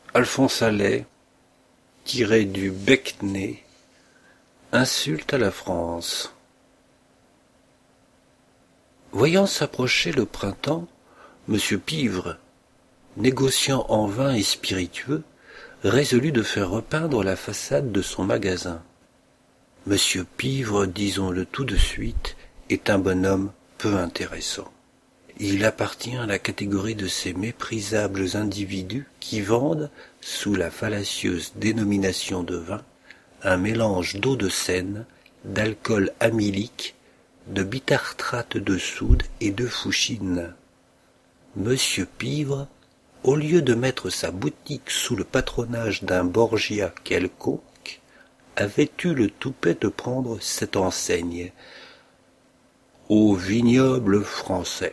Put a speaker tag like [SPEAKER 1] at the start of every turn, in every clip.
[SPEAKER 1] Alphonse Allais, tiré du Bec-Né, insulte à la France. Voyant s'approcher le printemps, M. Pivre, négociant en vin et spiritueux, résolut de faire repeindre la façade de son magasin. M. Pivre, disons-le tout de suite, est un bonhomme peu intéressant. Il appartient à la catégorie de ces méprisables individus qui vendent, sous la fallacieuse dénomination de vin, un mélange d'eau de Seine, d'alcool amylique, de bitartrate de soude et de fouchine. Monsieur Pivre, au lieu de mettre sa boutique sous le patronage d'un Borgia quelconque, avait eu le toupet de prendre cette enseigne au vignoble français.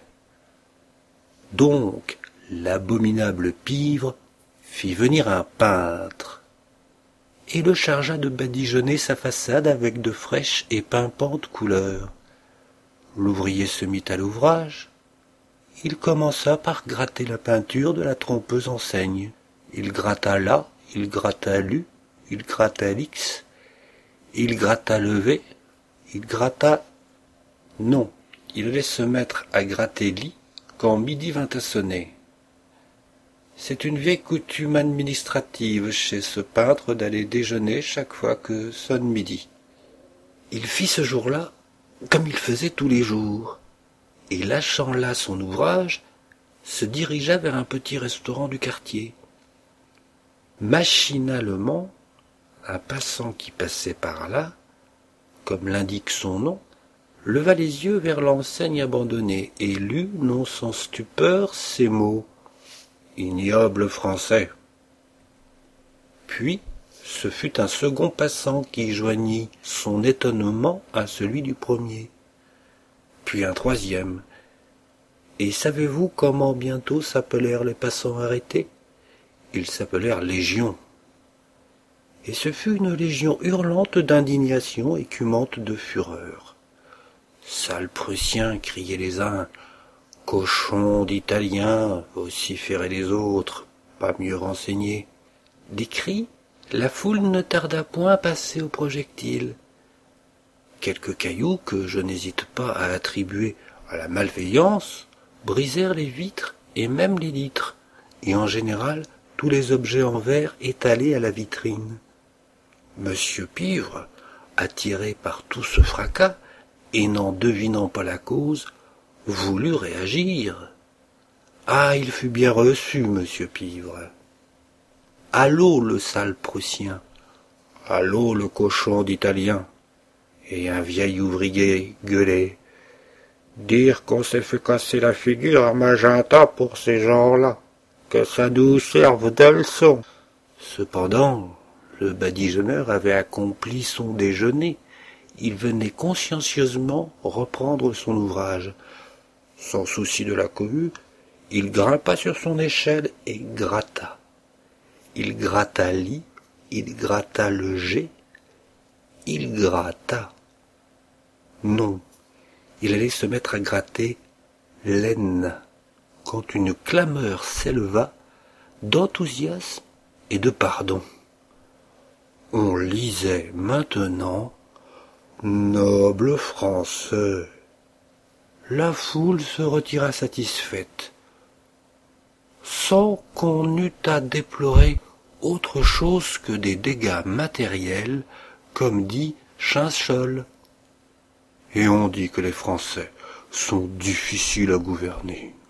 [SPEAKER 1] Donc, l'abominable Pivre fit venir un peintre et le chargea de badigeonner sa façade avec de fraîches et pimpantes couleurs. L'ouvrier se mit à l'ouvrage. Il commença par gratter la peinture de la trompeuse enseigne. Il gratta là, il gratta lu, il gratta l'X, il gratta le V, il gratta... Non, il allait se mettre à gratter lit quand midi vint à sonner. C'est une vieille coutume administrative chez ce peintre d'aller déjeuner chaque fois que sonne midi. Il fit ce jour-là comme il faisait tous les jours, et lâchant là son ouvrage, se dirigea vers un petit restaurant du quartier. Machinalement, un passant qui passait par là, comme l'indique son nom, leva les yeux vers l'enseigne abandonnée et lut, non sans stupeur, ces mots « Ignoble français ». Puis, ce fut un second passant qui joignit son étonnement à celui du premier. Puis un troisième. Et savez-vous comment bientôt s'appelèrent les passants arrêtés? Ils s'appelèrent légions. Et ce fut une légion hurlante d'indignation, écumante de fureur. « Sales Prussiens !» criaient les uns. « Cochons d'Italiens !» vociféraient les autres, pas mieux renseignés. Des cris, la foule ne tarda point à passer au projectile. Quelques cailloux, que je n'hésite pas à attribuer à la malveillance, brisèrent les vitres et même les litres, et en général tous les objets en verre étalés à la vitrine. Monsieur Pivre, attiré par tout ce fracas, et n'en devinant pas la cause, voulut réagir. Ah, il fut bien reçu, monsieur Pivre. Allô, le sale Prussien. Allô, le cochon d'Italien. Et un vieil ouvrier gueulait. Dire qu'on s'est fait casser la figure à Magenta pour ces gens-là, que ça nous serve de leçon. Cependant, le badigeonneur avait accompli son déjeuner. Il venait consciencieusement reprendre son ouvrage. Sans souci de la cohue, il grimpa sur son échelle et gratta. Il gratta l'I, il gratta le G, il gratta. Non, il allait se mettre à gratter l'N, quand une clameur s'éleva d'enthousiasme et de pardon. On lisait maintenant « Noble Français ». La foule se retira satisfaite, sans qu'on eût à déplorer autre chose que des dégâts matériels, comme dit Chinchol. Et on dit que les Français sont difficiles à gouverner.